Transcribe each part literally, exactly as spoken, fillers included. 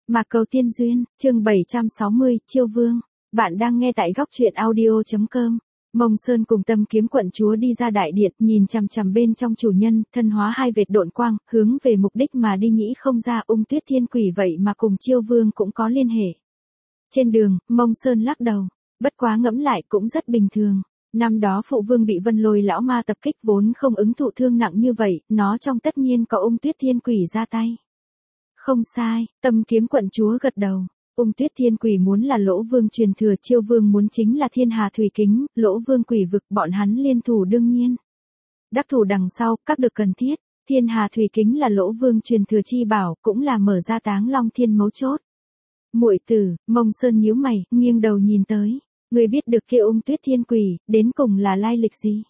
Mạc Cầu Tiên Duyên, chương bảy trăm sáu mươi, Chiêu Vương. Bạn đang nghe tại góc truyện audio chấm com. Mông Sơn cùng Tâm Kiếm quận chúa đi ra đại điện, nhìn chằm chằm bên trong chủ nhân, thân hóa hai vệt độn quang, hướng về mục đích mà đi, nghĩ không ra Ung Tuyết Thiên Quỷ vậy mà cùng Chiêu Vương cũng có liên hệ. Trên đường, Mông Sơn lắc đầu, bất quá ngẫm lại cũng rất bình thường. Năm đó phụ vương bị Vân Lôi lão ma tập kích vốn không ứng thụ thương nặng như vậy, nó trong tất nhiên có Ung Tuyết Thiên Quỷ ra tay. Không sai, Tâm Kiếm quận chúa gật đầu. Ung Tuyết Thiên Quỷ muốn là Lỗ Vương truyền thừa, Chiêu Vương muốn chính là Thiên Hà Thủy Kính, Lỗ Vương quỷ vực, bọn hắn liên thủ đương nhiên. Đắc thủ đằng sau, các được cần thiết. Thiên Hà Thủy Kính là Lỗ Vương truyền thừa chi bảo, cũng là mở ra Táng Long Thiên mấu chốt. Muội tử, Mông Sơn nhíu mày, nghiêng đầu nhìn tới. Người biết được kia Ung Tuyết Thiên Quỷ, đến cùng là lai lịch gì?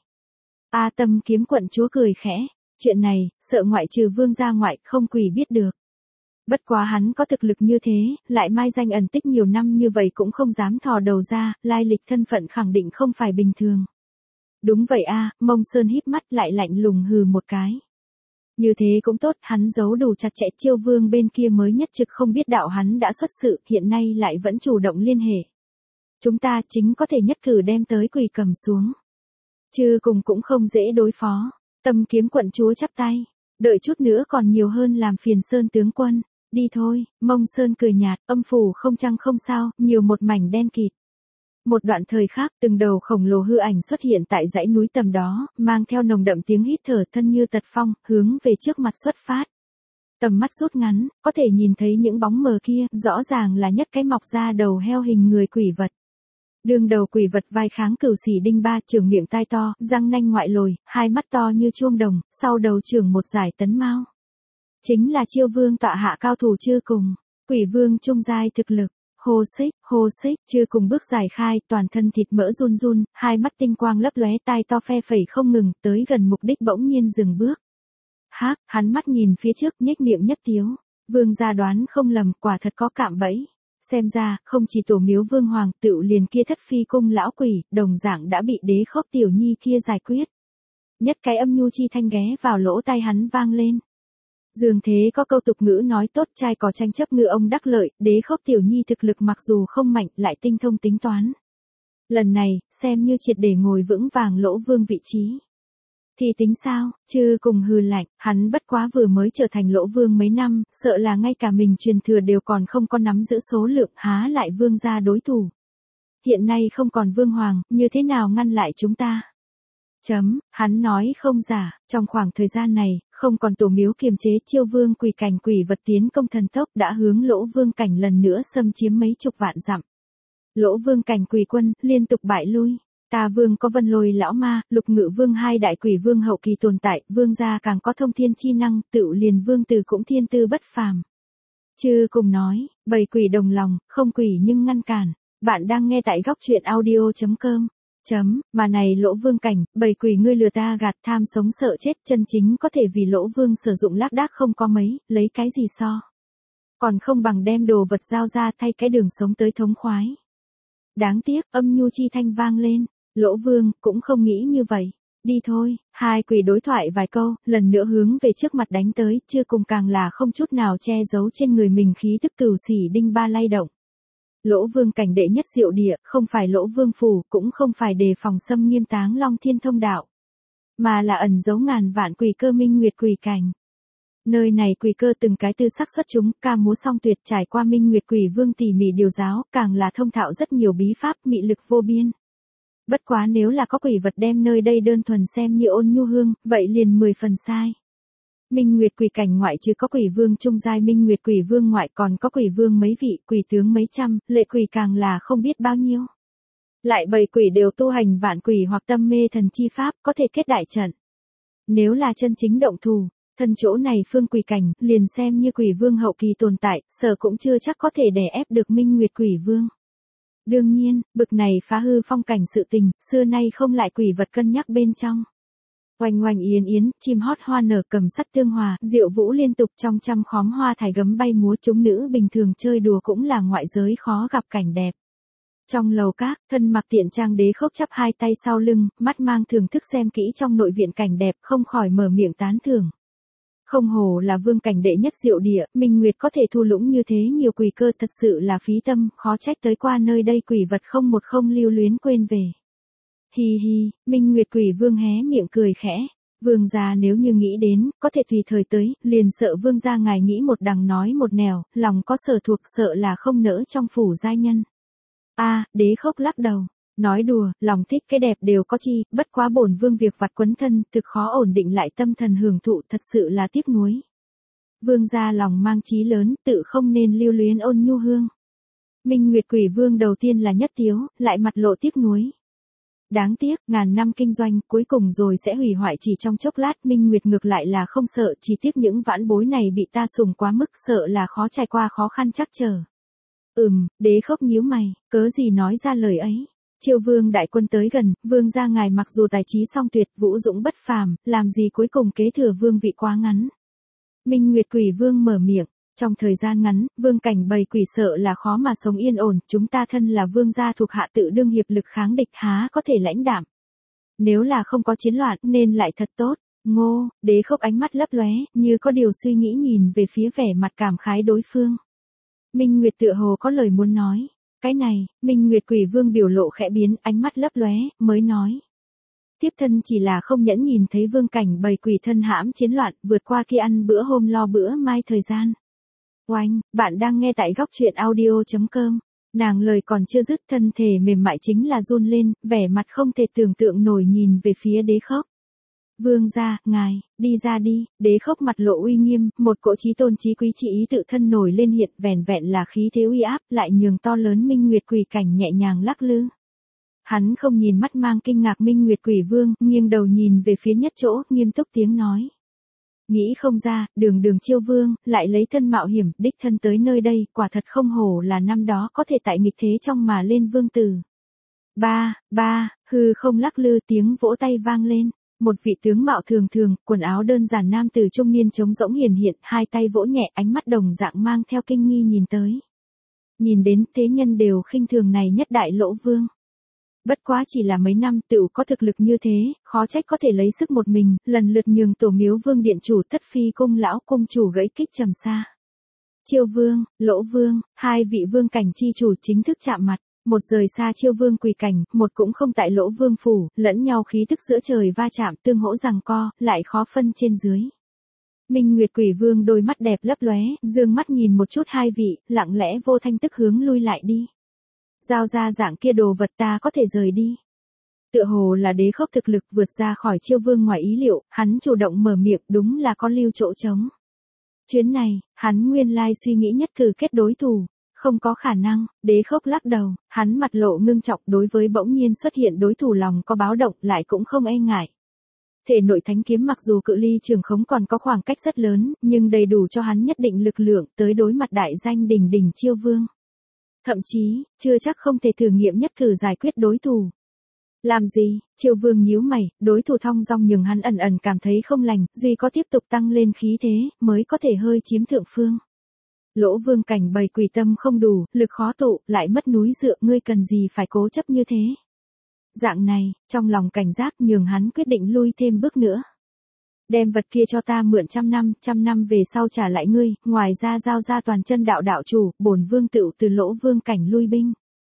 A Tâm Kiếm quận chúa cười khẽ. Chuyện này, sợ ngoại trừ vương gia ngoại, không quỷ biết được. Bất quá hắn có thực lực như thế, lại mai danh ẩn tích nhiều năm như vậy cũng không dám thò đầu ra, lai lịch thân phận khẳng định không phải bình thường. Đúng vậy a, Mông Sơn híp mắt lại lạnh lùng hừ một cái. Như thế cũng tốt, hắn giấu đủ chặt chẽ, Chiêu Vương bên kia mới nhất trực không biết đạo hắn đã xuất sự, hiện nay lại vẫn chủ động liên hệ. Chúng ta chính có thể nhất cử đem tới quỷ cầm xuống. Chứ cùng cũng không dễ đối phó. Tâm Kiếm quận chúa chắp tay, đợi chút nữa còn nhiều hơn làm phiền Sơn tướng quân. Đi thôi, Mông Sơn cười nhạt, âm phủ không trăng không sao, nhiều một mảnh đen kịt. Một đoạn thời khác, từng đầu khổng lồ hư ảnh xuất hiện tại dãy núi tầm đó, mang theo nồng đậm tiếng hít thở, thân như tật phong, hướng về trước mặt xuất phát. Tầm mắt rút ngắn, có thể nhìn thấy những bóng mờ kia, rõ ràng là nhất cái mọc ra đầu heo hình người quỷ vật. Đương đầu quỷ vật vai kháng cửu xỉ đinh ba, trưởng miệng tai to, răng nanh ngoại lồi, hai mắt to như chuông đồng, sau đầu trưởng một dải tấn mao. Chính là Chiêu Vương tọa hạ cao thủ chưa cùng, quỷ vương trung giai thực lực, hô xích, hô xích, chưa cùng bước giải khai, toàn thân thịt mỡ run run, hai mắt tinh quang lấp lóe, tai to phe phẩy không ngừng, tới gần mục đích bỗng nhiên dừng bước. Hác, hắn mắt nhìn phía trước, nhếch miệng nhất tiếu, vương gia đoán không lầm, quả thật có cạm bẫy. Xem ra, không chỉ tổ miếu vương hoàng, tựu liền kia thất phi cung lão quỷ, đồng dạng đã bị đế khốc tiểu nhi kia giải quyết. Nhất cái âm nhu chi thanh ghé vào lỗ tai hắn vang lên. Dường thế có câu tục ngữ nói tốt, trai có tranh chấp ngư ông đắc lợi, đế khốc tiểu nhi thực lực mặc dù không mạnh, lại tinh thông tính toán. Lần này, xem như triệt để ngồi vững vàng Lỗ Vương vị trí. Thì tính sao, chứ cùng hừ lạnh, hắn bất quá vừa mới trở thành Lỗ Vương mấy năm, sợ là ngay cả mình truyền thừa đều còn không có nắm giữ số lượng, há lại vương gia đối thủ. Hiện nay không còn vương hoàng, như thế nào ngăn lại chúng ta? Chấm, hắn nói không giả, trong khoảng thời gian này, không còn tổ miếu kiềm chế, Chiêu Vương quỷ cảnh quỷ vật tiến công thần tốc đã hướng Lỗ Vương cảnh lần nữa xâm chiếm mấy chục vạn dặm. Lỗ Vương cảnh quỷ quân, liên tục bại lui. Ta vương có Vân Lôi lão ma, Lục Ngự Vương hai đại quỷ vương hậu kỳ tồn tại, vương gia càng có thông thiên chi năng, tựu liền vương tử cũng thiên tư bất phàm. Chư cùng nói, bầy quỷ đồng lòng, không quỷ nhưng ngăn cản. Bạn đang nghe tại góc truyện audio chấm com. Chấm, mà này Lỗ Vương cảnh, bầy quỷ ngươi lừa ta gạt, tham sống sợ chết, chân chính có thể vì Lỗ Vương sử dụng lác đác không có mấy, lấy cái gì so. Còn không bằng đem đồ vật giao ra thay cái đường sống tới thống khoái. Đáng tiếc, âm nhu chi thanh vang lên, Lỗ Vương cũng không nghĩ như vậy. Đi thôi, hai quỷ đối thoại vài câu, lần nữa hướng về trước mặt đánh tới, chưa cùng càng là không chút nào che giấu trên người mình khí tức cửu xỉ đinh ba lay động. Lỗ Vương cảnh đệ nhất diệu địa, không phải Lỗ Vương phủ, cũng không phải đề phòng xâm nghiêm Táng Long Thiên thông đạo, mà là ẩn giấu ngàn vạn quỷ cơ minh nguyệt quỷ cảnh. Nơi này quỷ cơ từng cái tư sắc xuất chúng, ca múa song tuyệt, trải qua minh nguyệt quỷ vương tỉ mỉ điều giáo, càng là thông thạo rất nhiều bí pháp, mị lực vô biên. Bất quá nếu là có quỷ vật đem nơi đây đơn thuần xem như ôn nhu hương, vậy liền mười phần sai. Minh Nguyệt quỷ cảnh ngoại trừ có quỷ vương trung giai Minh Nguyệt quỷ vương ngoại còn có quỷ vương mấy vị, quỷ tướng mấy trăm, lệ quỷ càng là không biết bao nhiêu. Lại bầy quỷ đều tu hành vạn quỷ hoặc tâm mê thần chi pháp, có thể kết đại trận. Nếu là chân chính động thủ, thân chỗ này phương quỷ cảnh, liền xem như quỷ vương hậu kỳ tồn tại, sở cũng chưa chắc có thể đè ép được Minh Nguyệt quỷ vương. Đương nhiên, bực này phá hư phong cảnh sự tình, xưa nay không lại quỷ vật cân nhắc bên trong. Oanh oanh yến yến, chim hót hoa nở, cầm sắt tương hòa, diệu vũ liên tục, trong trăm khóm hoa thải gấm bay múa, chúng nữ bình thường chơi đùa cũng là ngoại giới khó gặp cảnh đẹp. Trong lầu các, thân mặc tiện trang đế khốc chắp hai tay sau lưng, mắt mang thưởng thức xem kỹ trong nội viện cảnh đẹp, không khỏi mở miệng tán thưởng. Không hổ là vương cảnh đệ nhất diệu địa, Minh Nguyệt có thể thu lũng như thế nhiều quỷ cơ thật sự là phí tâm, khó trách tới qua nơi đây quỷ vật không một không lưu luyến quên về. Hi hi, Minh Nguyệt quỷ vương hé miệng cười khẽ. Vương gia nếu như nghĩ đến, có thể tùy thời tới, liền sợ vương gia ngài nghĩ một đằng nói một nẻo, lòng có sở thuộc sợ là không nỡ trong phủ giai nhân. A, đế khốc lắc đầu. Nói đùa, lòng thích cái đẹp đều có chi, bất quá bổn vương việc vặt quấn thân, thực khó ổn định lại tâm thần hưởng thụ thật sự là tiếc nuối. Vương gia lòng mang chí lớn, tự không nên lưu luyến ôn nhu hương. Minh Nguyệt quỷ vương đầu tiên là nhất tiếu, lại mặt lộ tiếc nuối. Đáng tiếc, ngàn năm kinh doanh, cuối cùng rồi sẽ hủy hoại chỉ trong chốc lát. Minh Nguyệt ngược lại là không sợ, chỉ tiếc những vãn bối này bị ta sùng quá mức, sợ là khó trải qua khó khăn chắc chờ. Ừm, đế khốc nhíu mày, cớ gì nói ra lời ấy. Chiêu vương đại quân tới gần, vương gia ngài mặc dù tài trí song tuyệt, vũ dũng bất phàm, làm gì cuối cùng kế thừa vương vị quá ngắn. Minh Nguyệt quỷ vương mở miệng. Trong thời gian ngắn, vương cảnh bầy quỷ sợ là khó mà sống yên ổn, chúng ta thân là vương gia thuộc hạ tự đương hiệp lực kháng địch há có thể lãnh đạm. Nếu là không có chiến loạn nên lại thật tốt. Ngô, đế khốc ánh mắt lấp lóe, như có điều suy nghĩ nhìn về phía vẻ mặt cảm khái đối phương. Minh Nguyệt tựa hồ có lời muốn nói. Cái này, Minh Nguyệt quỷ vương biểu lộ khẽ biến, ánh mắt lấp lóe, mới nói. Tiếp thân chỉ là không nhẫn nhìn thấy vương cảnh bầy quỷ thân hãm chiến loạn, vượt qua kia ăn bữa hôm lo bữa mai thời gian. Oanh, bạn đang nghe tại góc truyện audio chấm com. Nàng lời còn chưa dứt thân thể mềm mại chính là run lên, vẻ mặt không thể tưởng tượng nổi nhìn về phía đế khốc. Vương gia, ngài, đi ra đi, đế khốc mặt lộ uy nghiêm, một cỗ chí tôn chí quý trị ý tự thân nổi lên hiện vẻn vẹn là khí thế uy áp lại nhường to lớn Minh Nguyệt quỷ cảnh nhẹ nhàng lắc lư. Hắn không nhìn mắt mang kinh ngạc Minh Nguyệt quỷ vương, nghiêng đầu nhìn về phía nhất chỗ, nghiêm túc tiếng nói. Nghĩ không ra, đường đường chiêu vương, lại lấy thân mạo hiểm, đích thân tới nơi đây, quả thật không hổ là năm đó có thể tại nghịch thế trong mà lên vương tử. Ba, ba, hư không lắc lư tiếng vỗ tay vang lên. Một vị tướng mạo thường thường, quần áo đơn giản nam tử trung niên trống rỗng hiển hiện, hai tay vỗ nhẹ, ánh mắt đồng dạng mang theo kinh nghi nhìn tới. Nhìn đến thế nhân đều khinh thường này nhất đại lỗ vương. Bất quá chỉ là mấy năm tựu có thực lực như thế, khó trách có thể lấy sức một mình, lần lượt nhường tổ miếu vương điện chủ thất phi cung lão cung chủ gãy kích trầm xa. Chiêu vương, lỗ vương, hai vị vương cảnh chi chủ chính thức chạm mặt. Một rời xa chiêu vương quỳ cảnh, một cũng không tại lỗ vương phủ, lẫn nhau khí tức giữa trời va chạm tương hỗ giằng co, lại khó phân trên dưới. Minh Nguyệt quỷ vương đôi mắt đẹp lấp lóe, dương mắt nhìn một chút hai vị, lặng lẽ vô thanh tức hướng lui lại đi. Giao ra dạng kia đồ vật ta có thể rời đi. Tựa hồ là đế khốc thực lực vượt ra khỏi chiêu vương ngoài ý liệu, hắn chủ động mở miệng đúng là có lưu chỗ trống. Chuyến này, hắn nguyên lai suy nghĩ nhất cử kết đối thủ. Không có khả năng, đế khốc lắc đầu, hắn mặt lộ ngưng trọng đối với bỗng nhiên xuất hiện đối thủ lòng có báo động lại cũng không e ngại. Thể nội thánh kiếm mặc dù cự ly trường khống còn có khoảng cách rất lớn, nhưng đầy đủ cho hắn nhất định lực lượng tới đối mặt đại danh đỉnh đỉnh chiêu vương. Thậm chí, chưa chắc không thể thử nghiệm nhất cử giải quyết đối thủ. Làm gì, chiêu vương nhíu mày, đối thủ thong dong nhưng hắn ẩn ẩn cảm thấy không lành, duy có tiếp tục tăng lên khí thế, mới có thể hơi chiếm thượng phương. Lỗ vương cảnh bầy quỷ tâm không đủ, lực khó tụ, lại mất núi dựa, ngươi cần gì phải cố chấp như thế. Dạng này, trong lòng cảnh giác nhường hắn quyết định lui thêm bước nữa. Đem vật kia cho ta mượn trăm năm, trăm năm về sau trả lại ngươi, ngoài ra giao ra toàn chân đạo đạo chủ, bổn vương tựu từ lỗ vương cảnh lui binh.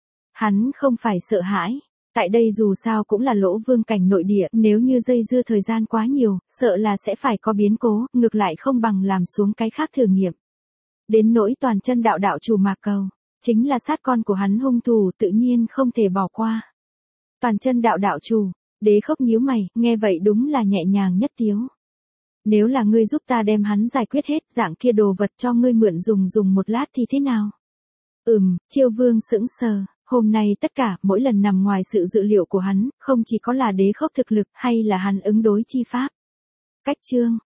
Hắn không phải sợ hãi. Tại đây dù sao cũng là lỗ vương cảnh nội địa, nếu như dây dưa thời gian quá nhiều, sợ là sẽ phải có biến cố, ngược lại không bằng làm xuống cái khác thử nghiệm. Đến nỗi toàn chân đạo đạo chủ Mạc Cầu, chính là sát con của hắn hung thủ tự nhiên không thể bỏ qua. Toàn chân đạo đạo chủ, đế khốc nhíu mày, nghe vậy đúng là nhẹ nhàng nhất tiếu. Nếu là ngươi giúp ta đem hắn giải quyết hết dạng kia đồ vật cho ngươi mượn dùng dùng một lát thì thế nào? Ừm, chiêu vương sững sờ, hôm nay tất cả mỗi lần nằm ngoài sự dự liệu của hắn, không chỉ có là đế khốc thực lực hay là hắn ứng đối chi pháp. Cách chương,